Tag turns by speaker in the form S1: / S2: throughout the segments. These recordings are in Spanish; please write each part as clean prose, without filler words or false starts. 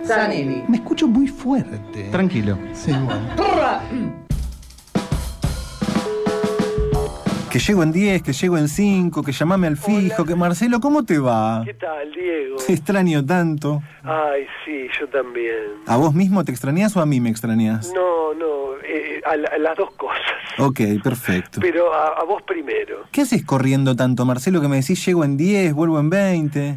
S1: Zanelli.
S2: Me escucho muy fuerte.
S3: Tranquilo.
S2: Sí, bueno.
S3: Que llego en 10, que llego en 5, que llamame al fijo, que Marcelo, ¿cómo te va?
S4: ¿Qué tal, Diego?
S3: Te extraño tanto.
S4: Ay, sí, yo también.
S3: ¿A vos mismo te extrañás o a mí me extrañás?
S4: No, a las dos cosas.
S3: Ok, perfecto.
S4: Pero a vos primero.
S3: ¿Qué haces corriendo tanto, Marcelo, que me decís llego en 10, vuelvo en 20?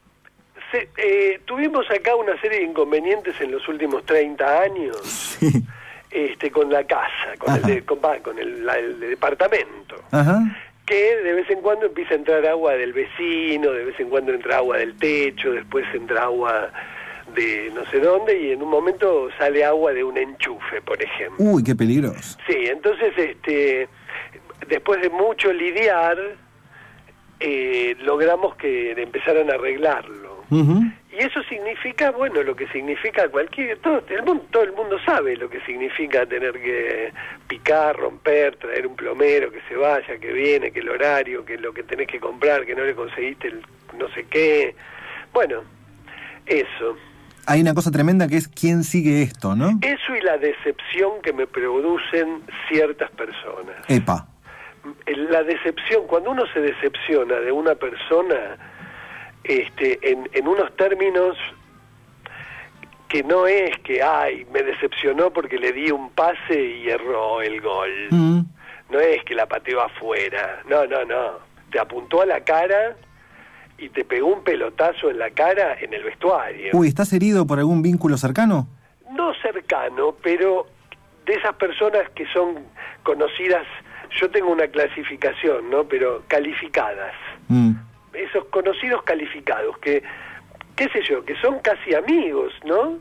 S4: Tuvimos acá una serie de inconvenientes en los últimos 30 años.
S3: Sí.
S4: Con la casa, con el departamento.
S3: Ajá.
S4: Que de vez en cuando empieza a entrar agua del vecino, de vez en cuando entra agua del techo, después entra agua de no sé dónde, y en un momento sale agua de un enchufe, por ejemplo.
S3: Uy, qué peligroso.
S4: Sí, entonces después de mucho lidiar, logramos que empezaran a arreglarlo.
S3: Uh-huh.
S4: Y eso significa, bueno, lo que significa todo el mundo sabe lo que significa tener que picar, romper, traer un plomero, que se vaya, que viene, que el horario, que lo que tenés que comprar, que no le conseguiste el no sé qué. Bueno, eso.
S3: Hay una cosa tremenda que es quién sigue esto, ¿no?
S4: Eso y la decepción que me producen ciertas personas.
S3: Epa.
S4: La decepción, cuando uno se decepciona de una persona, en unos términos que no es que, me decepcionó porque le di un pase y erró el gol.
S3: Mm.
S4: No es que la pateó afuera. No. Te apuntó a la cara y te pegó un pelotazo en la cara en el vestuario.
S3: Uy, ¿estás herido por algún vínculo cercano?
S4: No cercano, pero de esas personas que son conocidas, yo tengo una clasificación, ¿no? Pero calificadas.
S3: Mm.
S4: Esos conocidos calificados, que, qué sé yo, que son casi amigos, ¿no?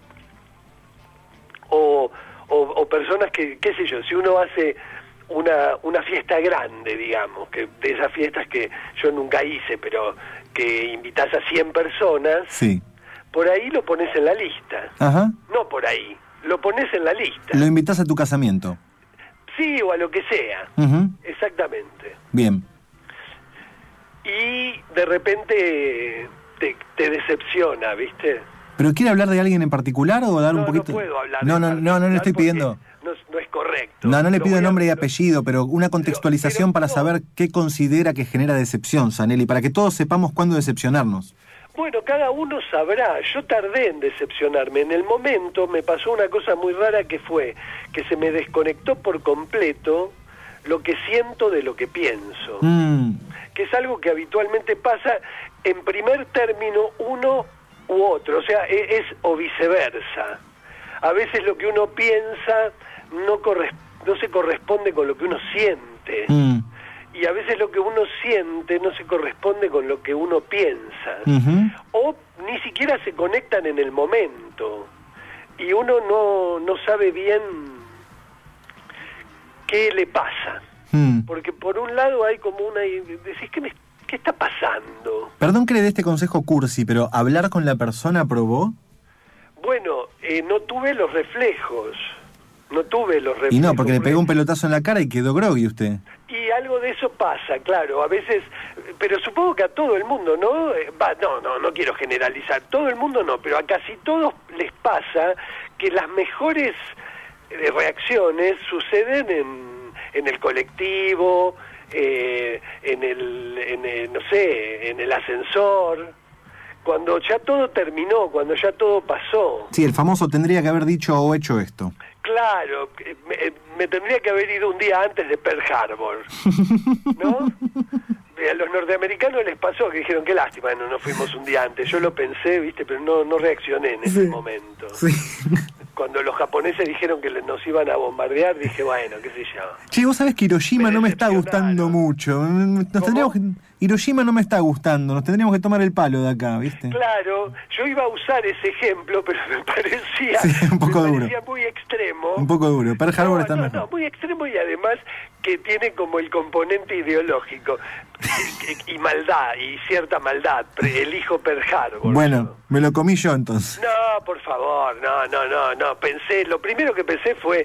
S4: O personas que, qué sé yo, si uno hace una fiesta grande, digamos, que de esas fiestas que yo nunca hice, pero que invitas a 100 personas,
S3: Sí.
S4: por ahí lo pones en la lista.
S3: Ajá.
S4: No por ahí, lo pones en la lista.
S3: Lo invitás a tu casamiento.
S4: Sí, o a lo que sea.
S3: Uh-huh.
S4: Exactamente.
S3: Bien.
S4: Y de repente te decepciona, ¿viste?
S3: ¿Pero quiere hablar de alguien en particular o dar un
S4: No
S3: poquito?
S4: puedo hablar
S3: No le estoy
S4: porque
S3: pidiendo.
S4: No es correcto.
S3: No le
S4: Lo
S3: pido
S4: voy a-
S3: nombre y apellido, pero una contextualización
S4: pero
S3: para
S4: no.
S3: saber qué considera que genera decepción, Zanelli, para que todos sepamos cuándo decepcionarnos.
S4: Bueno, cada uno sabrá. Yo tardé en decepcionarme. En el momento me pasó una cosa muy rara, que fue que se me desconectó por completo lo que siento de lo que pienso. Que es algo que habitualmente pasa en primer término uno u otro, o sea, es o viceversa. A veces lo que uno piensa no se corresponde con lo que uno siente. Y a veces lo que uno siente no se corresponde con lo que uno piensa.
S3: Uh-huh.
S4: O ni siquiera se conectan en el momento. Y uno no sabe bien qué le pasa. Porque por un lado hay como decís, ¿qué está pasando?
S3: Perdón que le dé este consejo cursi, pero ¿hablar con la persona probó?
S4: Bueno, no tuve los reflejos.
S3: Y no, porque le pegó un pelotazo en la cara y quedó groggy usted.
S4: Y algo de eso pasa, claro, a veces, pero supongo que a todo el mundo, ¿no? No quiero generalizar, todo el mundo no, pero a casi todos les pasa que las mejores reacciones suceden en el colectivo, en el ascensor, cuando ya todo terminó, cuando ya todo pasó.
S3: Sí, el famoso tendría que haber dicho o hecho esto.
S4: Claro, me tendría que haber ido un día antes de Pearl Harbor, ¿no? A los norteamericanos les pasó que dijeron, qué lástima, no fuimos un día antes. Yo lo pensé, ¿viste? Pero no reaccioné en ese momento.
S3: Sí.
S4: Cuando los japoneses dijeron que nos iban a bombardear, dije, bueno, qué sé yo.
S3: Che, vos sabés que Hiroshima
S4: Me
S3: no me está gustando
S4: decepcionaron.
S3: mucho. Hiroshima no me está gustando, nos tendríamos que tomar el palo de acá, ¿viste?
S4: Claro, yo iba a usar ese ejemplo, pero me parecía,
S3: Sí, un poco
S4: me
S3: duro.
S4: parecía muy extremo.
S3: Un poco duro. Pearl Harbor está mejor.
S4: No, muy extremo, y además que tiene como el componente ideológico y maldad, y cierta maldad. Elijo Pearl Harbor.
S3: Bueno, me lo comí yo entonces.
S4: No, por favor, no. Lo primero que pensé fue,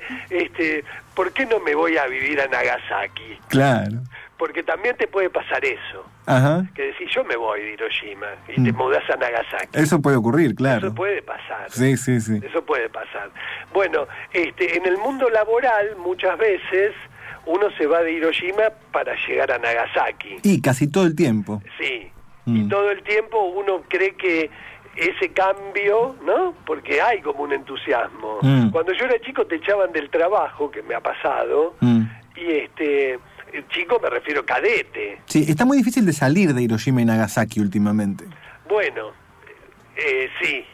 S4: ¿por qué no me voy a vivir a Nagasaki?
S3: Claro.
S4: Porque también te puede pasar eso.
S3: Ajá.
S4: Que decís, yo me voy de Hiroshima y te mudás a Nagasaki.
S3: Eso puede ocurrir, claro.
S4: Eso puede pasar.
S3: Sí, sí, sí.
S4: Eso puede pasar. Bueno, en el mundo laboral muchas veces uno se va de Hiroshima para llegar a Nagasaki.
S3: Y casi todo el tiempo.
S4: Sí. Y todo el tiempo uno cree que ese cambio, ¿no? Porque hay como un entusiasmo. Cuando yo era chico te echaban del trabajo, que me ha pasado, y chico me refiero cadete.
S3: Sí, está muy difícil de salir de Hiroshima y Nagasaki últimamente.
S4: Bueno, sí.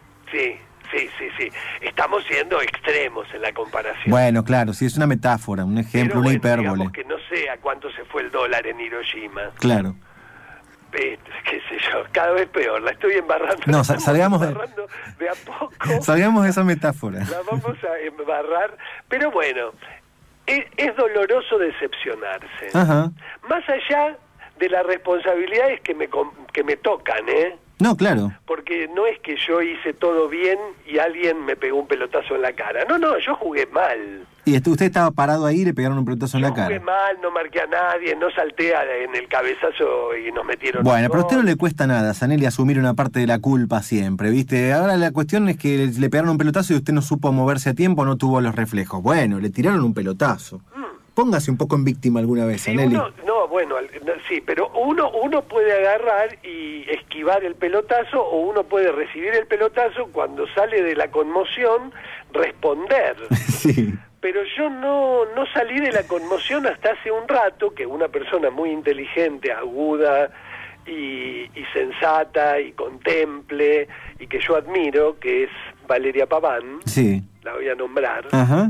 S4: Estamos siendo extremos en la comparación.
S3: Bueno, claro, sí, es una metáfora, un ejemplo, una hipérbole.
S4: Digamos que no sé a cuánto se fue el dólar en Hiroshima.
S3: Claro.
S4: Qué sé yo, cada vez peor, la estoy embarrando.
S3: No, salgamos
S4: de a poco.
S3: Salgamos de esa metáfora.
S4: La vamos a embarrar, pero bueno, es doloroso decepcionarse.
S3: Ajá.
S4: Más allá de las responsabilidades que me tocan,
S3: No, claro.
S4: Porque no es que yo hice todo bien y alguien me pegó un pelotazo en la cara. No, yo jugué mal.
S3: Y usted estaba parado ahí y le pegaron un pelotazo en la cara.
S4: Jugué mal, no marqué a nadie, no salté en el cabezazo y nos metieron...
S3: Bueno, pero a usted no le cuesta nada, Zanelli, asumir una parte de la culpa siempre, ¿viste? Ahora la cuestión es que le pegaron un pelotazo y usted no supo moverse a tiempo, no tuvo los reflejos. Bueno, le tiraron un pelotazo. Póngase un poco en víctima alguna vez, Zanelli.
S4: Sí, pero uno puede agarrar y esquivar el pelotazo, o uno puede recibir el pelotazo cuando sale de la conmoción, responder.
S3: Sí.
S4: Pero yo no salí de la conmoción hasta hace un rato, que una persona muy inteligente, aguda y sensata y contemple, y que yo admiro, que es Valeria Paván,
S3: sí,
S4: la voy a nombrar.
S3: Ajá.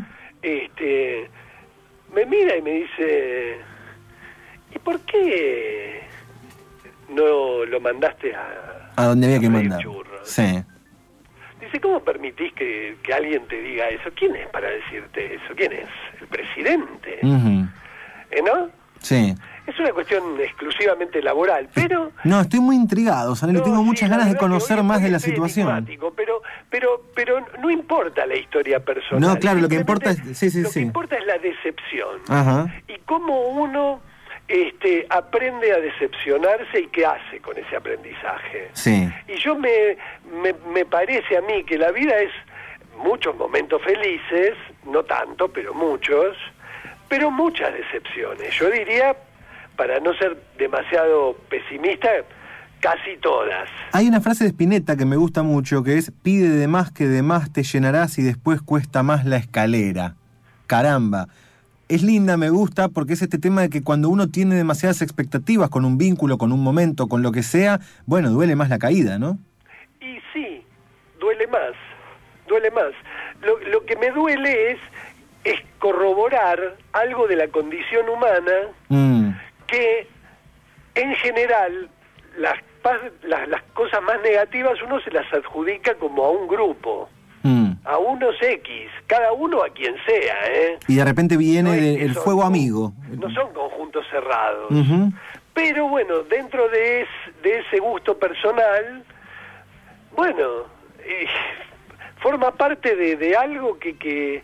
S4: Me mira y me dice, ¿y por qué no lo mandaste a
S3: donde había que
S4: freír
S3: mandar?
S4: churros?
S3: Sí.
S4: Dice, ¿cómo permitís que alguien te diga eso? ¿Quién es para decirte eso? ¿Quién es? ¿El presidente? ¿No?
S3: Sí.
S4: Es una cuestión exclusivamente laboral, pero...
S3: No, estoy muy intrigado, Zanelli, tengo muchas ganas de conocer más de la situación.
S4: Pero no importa la historia personal.
S3: No, claro, lo que importa es...
S4: Lo que importa es la decepción.
S3: Ajá.
S4: Y cómo uno aprende a decepcionarse y qué hace con ese aprendizaje.
S3: Sí.
S4: Y yo me parece a mí que la vida es muchos momentos felices, no tanto, pero muchos, pero muchas decepciones. Yo diría, para no ser demasiado pesimista, casi todas.
S3: Hay una frase de Spinetta que me gusta mucho, que es: pide de más que de más te llenarás y después cuesta más la escalera. Caramba. Es linda, me gusta, porque es este tema de que cuando uno tiene demasiadas expectativas con un vínculo, con un momento, con lo que sea, bueno, duele más la caída, ¿no?
S4: Y sí, duele más. Lo que me duele es corroborar algo de la condición humana que, en general, las cosas más negativas uno se las adjudica como a un grupo. A unos X, cada uno a quien sea,
S3: Y de repente viene
S4: no
S3: el fuego amigo.
S4: No son conjuntos cerrados. Pero bueno, dentro de ese gusto personal, bueno, forma parte de algo que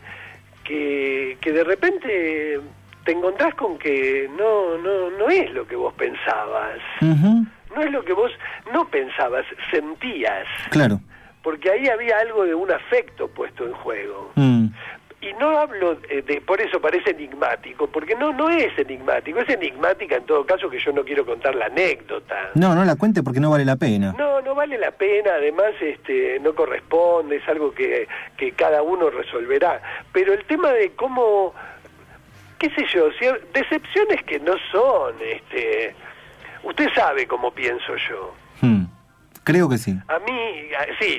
S4: de repente te encontrás con que no es lo que vos pensabas. No es lo que vos no pensabas, sentías.
S3: Claro.
S4: Porque ahí había algo de un afecto puesto en juego. Y no hablo por eso parece enigmático, porque no es enigmático, es enigmática en todo caso, que yo no quiero contar la anécdota.
S3: No la cuente porque no vale la pena.
S4: No vale la pena, además no corresponde, es algo que cada uno resolverá. Pero el tema de cómo, qué sé yo, decepciones que no son, usted sabe cómo pienso yo.
S3: Creo que sí.
S4: A mí, sí,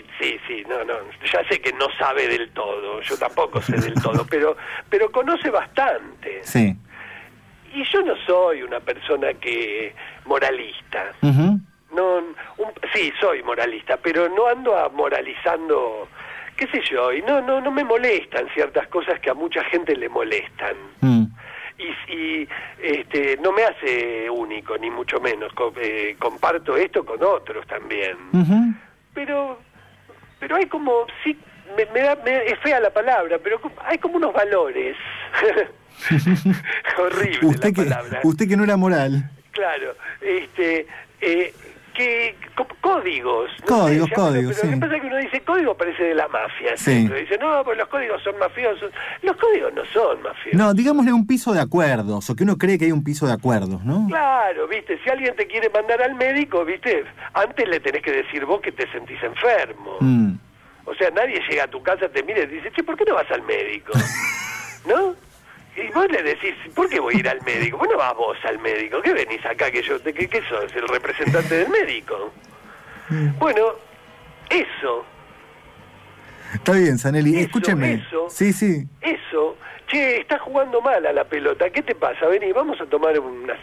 S4: ya sé que no sabe del todo, yo tampoco sé del todo, pero conoce bastante.
S3: Sí.
S4: Y yo no soy una persona moralista. Sí, soy moralista, pero no ando moralizando, qué sé yo, y no me molestan ciertas cosas que a mucha gente le molestan. Y no me hace único, ni mucho menos. Comparto esto con otros también. Pero hay como, sí, es fea la palabra, pero hay como unos valores. Horrible la palabra.
S3: Usted que no era moral.
S4: Claro, códigos.
S3: Códigos,
S4: pero
S3: sí.
S4: Lo que pasa es que uno dice código parece de la mafia.
S3: Sí.
S4: Siempre. Dice, no, pues los códigos son mafiosos. Los códigos no son mafiosos.
S3: No, digámosle un piso de acuerdos, o que uno cree que hay un piso de acuerdos, ¿no?
S4: Claro, viste, si alguien te quiere mandar al médico, viste, antes le tenés que decir vos que te sentís enfermo. O sea, nadie llega a tu casa, te mira y te dice, che, ¿por qué no vas al médico? ¿No? Y vos le decís, ¿por qué voy a ir al médico? Vos no vas vos al médico, ¿qué venís acá? ¿Qué sos? ¿El representante del médico? Bueno, eso.
S3: Está bien, Zanelli, escúcheme.
S4: Eso.
S3: Sí.
S4: Eso. Che, estás jugando mal a la pelota, ¿qué te pasa? Vení, vamos a tomar una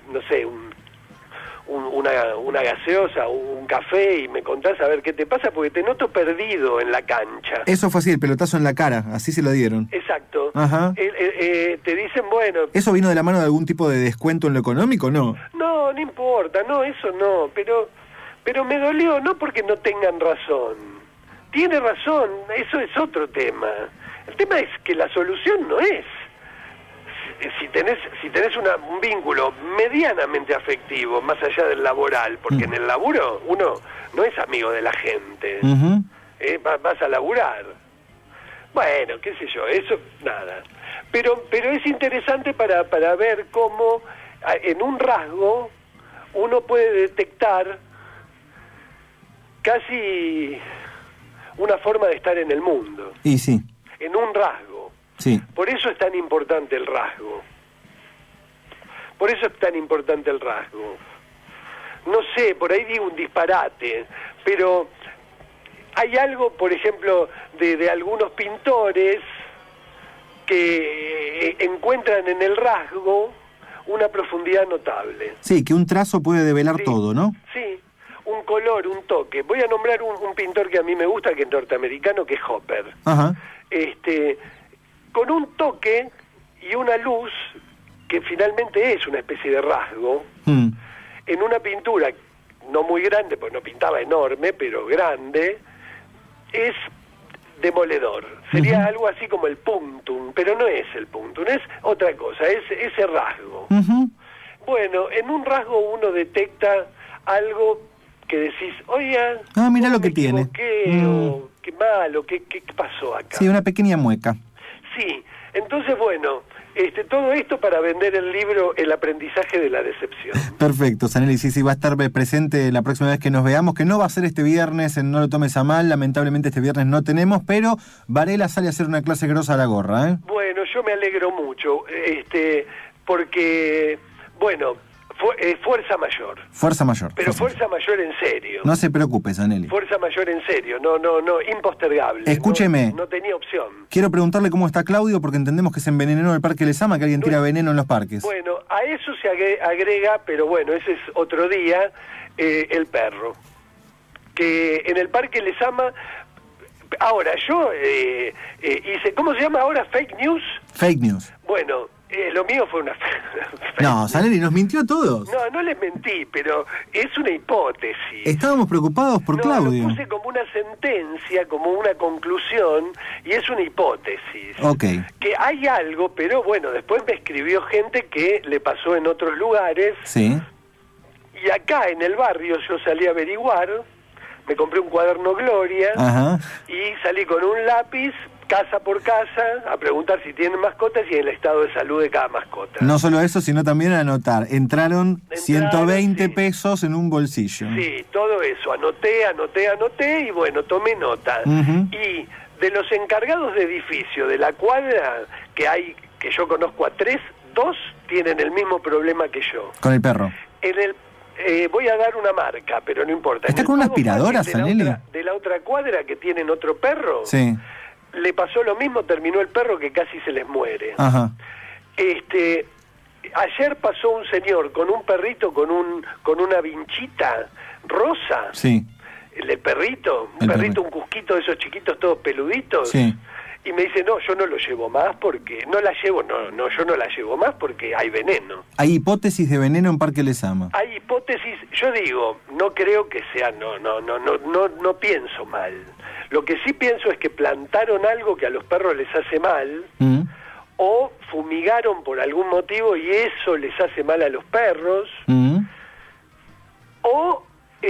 S4: gaseosa, un café y me contás a ver qué te pasa porque te noto perdido en la cancha.
S3: Eso fue así, el pelotazo en la cara, así se lo dieron.
S4: Exacto.
S3: Ajá.
S4: Te dicen, bueno...
S3: ¿Eso vino de la mano de algún tipo de descuento en lo económico, no?
S4: No importa, no, eso no, pero me dolió, no porque no tengan razón. Tiene razón, eso es otro tema. El tema es que la solución no es... Si tenés un vínculo medianamente afectivo, más allá del laboral, porque en el laburo uno no es amigo de la gente, vas a laburar. Bueno, qué sé yo, eso, nada. Pero es interesante para ver cómo en un rasgo uno puede detectar casi una forma de estar en el mundo.
S3: Y sí.
S4: En un rasgo.
S3: Sí.
S4: Por eso es tan importante el rasgo. No sé, por ahí digo un disparate, pero hay algo, por ejemplo, de algunos pintores que encuentran en el rasgo una profundidad notable.
S3: Sí, que un trazo puede develar
S4: Sí,
S3: todo, ¿no?
S4: Sí, un color, un toque. Voy a nombrar un pintor que a mí me gusta, que es norteamericano, que es Hopper.
S3: Ajá.
S4: Con un toque y una luz que finalmente es una especie de rasgo, en una pintura no muy grande, pues no pintaba enorme, pero grande, es demoledor. Sería algo así como el puntum, pero no es el puntum, es otra cosa, es ese rasgo. Bueno, en un rasgo uno detecta algo que decís, oiga,
S3: mira lo que tiene.
S4: O qué malo, qué pasó acá.
S3: Sí, una pequeña mueca.
S4: Sí, entonces bueno, todo esto para vender el libro El aprendizaje de la decepción.
S3: Perfecto, Zanelli, sí, va a estar presente la próxima vez que nos veamos, que no va a ser este viernes, No lo tomes a mal, lamentablemente este viernes no tenemos, pero Varela sale a hacer una clase grosa a la gorra, ¿eh?
S4: Bueno, yo me alegro mucho, porque, bueno, fuerza mayor.
S3: Fuerza mayor.
S4: Pero fuerza mayor en serio.
S3: No se preocupe, Zanelli.
S4: Fuerza mayor en serio, no, impostergable.
S3: Escúcheme.
S4: No tenía opción.
S3: Quiero preguntarle cómo está Claudio, porque entendemos que se envenenó en el Parque Lezama, que alguien tira veneno en los parques.
S4: Bueno, a eso se agrega, pero bueno, ese es otro día, el perro. Que en el Parque Lezama... Ahora, yo hice... ¿Cómo se llama ahora? ¿Fake news?
S3: Fake news.
S4: Bueno... lo mío fue una...
S3: No, Zanelli, nos mintió a todos.
S4: No les mentí, pero es una hipótesis.
S3: Estábamos preocupados por Claudio.
S4: Lo puse como una sentencia, como una conclusión, y es una hipótesis.
S3: Ok.
S4: Que hay algo, pero bueno, después me escribió gente que le pasó en otros lugares.
S3: Sí.
S4: Y acá en el barrio yo salí a averiguar, me compré un cuaderno Gloria.
S3: Ajá.
S4: Y salí con un lápiz, casa por casa, a preguntar si tienen mascotas y el estado de salud de cada mascota.
S3: No solo eso, sino también a anotar. Entraron 120 pesos en un bolsillo.
S4: Sí, todo eso. Anoté y bueno, tomé nota. Y de los encargados de edificio de la cuadra, que yo conozco a 3, 2 tienen el mismo problema que yo.
S3: Con el perro.
S4: Voy a dar una marca, pero no importa.
S3: ¿Está con una aspiradora, Zanelli?
S4: De la otra cuadra que tienen otro perro.
S3: Sí.
S4: Le pasó lo mismo, terminó el perro que casi se les muere.
S3: Ajá.
S4: Ayer pasó un señor con un perrito con una vinchita rosa.
S3: Sí.
S4: El perrito, un cusquito de esos chiquitos todos peluditos.
S3: Sí.
S4: Y me dice, no, yo no lo llevo más porque... yo no la llevo más porque hay veneno.
S3: Hay hipótesis de veneno en Parque Lezama.
S4: Hay hipótesis, yo digo, no creo que sea, no pienso mal. Lo que sí pienso es que plantaron algo que a los perros les hace mal, o fumigaron por algún motivo y eso les hace mal a los perros, O,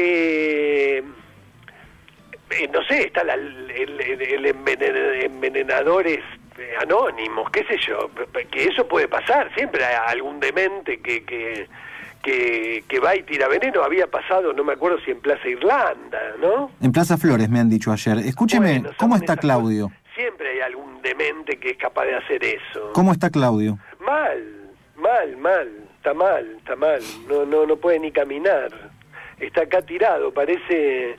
S4: no sé, está el envenenadores anónimos, qué sé yo, que eso puede pasar, siempre hay algún demente que va y tira veneno. Había pasado, no me acuerdo si en Plaza Irlanda, ¿no?
S3: En Plaza Flores me han dicho ayer. Escúcheme,
S4: Bueno,
S3: ¿cómo está Claudio?
S4: Cosas. Siempre hay algún demente que es capaz de hacer eso.
S3: ¿Cómo está Claudio?
S4: Mal, está mal, no puede ni caminar. Está acá tirado, parece...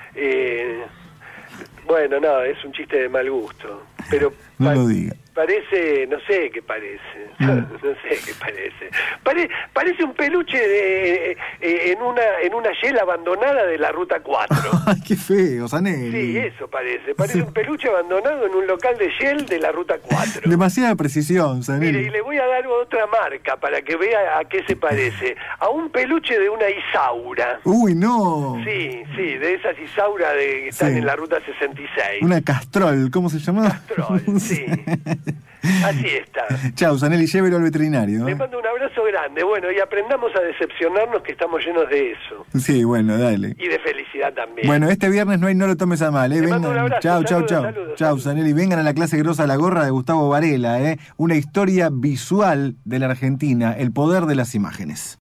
S4: bueno, no, es un chiste de mal gusto, pero
S3: no lo diga.
S4: Parece, no sé qué parece, no sé qué parece. Parece un peluche en una yela abandonada de la Ruta 4.
S3: ¡Ay, qué feo, Zanelli!
S4: Sí, eso parece un peluche abandonado en un local de Shell de la Ruta 4.
S3: Demasiada precisión, Zanelli.
S4: Mire, y le voy a dar otra marca para que vea a qué se parece. A un peluche de una Isaura.
S3: ¡Uy, no!
S4: Sí, de esas Isaura que están en la Ruta 66.
S3: Una Castrol, ¿cómo se llama?
S4: Castrol, sí. Así está.
S3: Chau, Zanelli, llévelo al veterinario.
S4: Le mando un abrazo grande. Bueno, y aprendamos a decepcionarnos, que estamos llenos de eso.
S3: Sí, bueno, dale.
S4: Y de felicidad también.
S3: Bueno, este viernes no lo tomes a mal, ¿eh?
S4: Le mando un abrazo.
S3: Chau, Zanelli. Vengan a la clase grosa La Gorra de Gustavo Varela, ¿eh? Una historia visual de la Argentina, el poder de las imágenes.